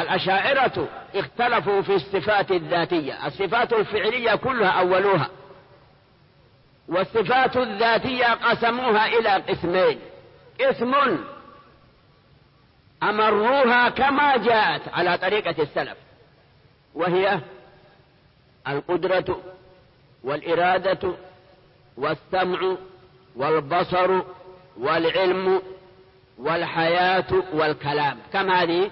الأشاعرة اختلفوا في الصفات الذاتية. الصفات الفعلية كلها أولوها، والصفات الذاتية قسموها إلى قسمين: قسم أمروها كما جاءت على طريقة السلف، وهي القدرة والإرادة والسمع والبصر والعلم والحياة والكلام. كم هذه؟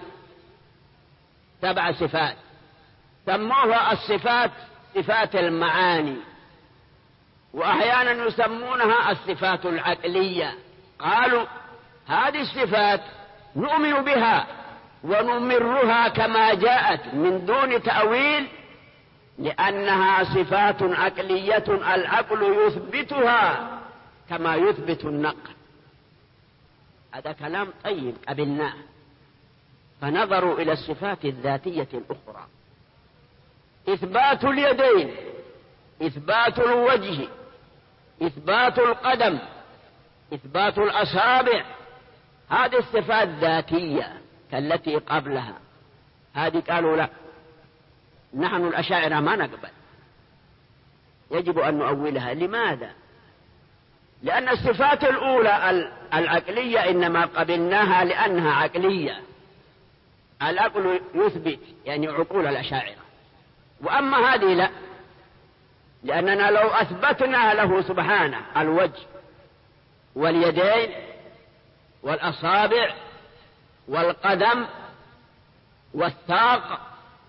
7 صفات. سموها الصفات صفات المعاني، وأحيانا يسمونها الصفات العقلية. قالوا هذه الصفات نؤمن بها ونمرها كما جاءت من دون تأويل، لأنها صفات عقلية العقل يثبتها كما يثبت النقل. هذا كلام طيب قبلناه. فنظروا إلى الصفات الذاتية الأخرى: إثبات اليدين، إثبات الوجه، إثبات القدم، إثبات الأصابع. هذه الصفات ذاتية كالتي قبلها. هذه قالوا لا، نحن الأشاعرة ما نقبل، يجب أن نؤولها. لماذا؟ لأن الصفات الأولى العقلية إنما قبلناها لأنها عقلية، العقل يثبت، يعني عقول الأشاعرة. وأما هذه لا، لأننا لو أثبتنا له سبحانه الوجه واليدين والأصابع والقدم والساق،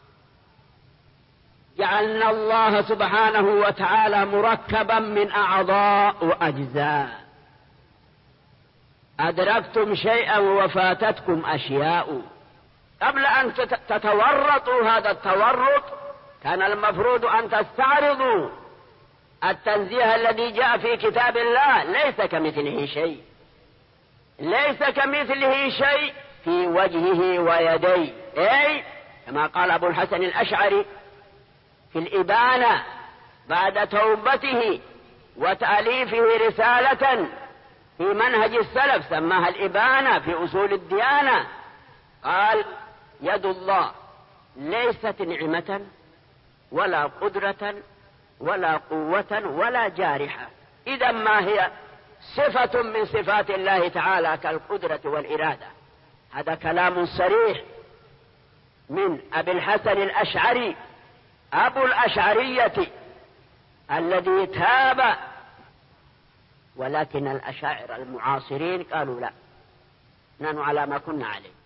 جعلنا الله سبحانه وتعالى مركبا من أعضاء وأجزاء. أدركتم شيئا وفاتتكم أشياء. قبل أن تتورطوا هذا التورط كان المفروض أن تستعرضوا التنزيه الذي جاء في كتاب الله. ليس كمثله شيء، ليس كمثله شيء في وجهه ويديه، أي كما قال أبو الحسن الأشعري في الإبانة بعد توبته وتأليفه رسالة في منهج السلف سماها الإبانة في أصول الديانة. قال: يد الله ليست نعمة ولا قدرة ولا قوة ولا جارحة. إذا ما هي صفة من صفات الله تعالى كالقدرة والإرادة. هذا كلام صريح من أبي الحسن الأشعري أبو الأشعرية الذي تاب. ولكن الأشاعرة المعاصرين قالوا لا، نحن على ما كنا عليه.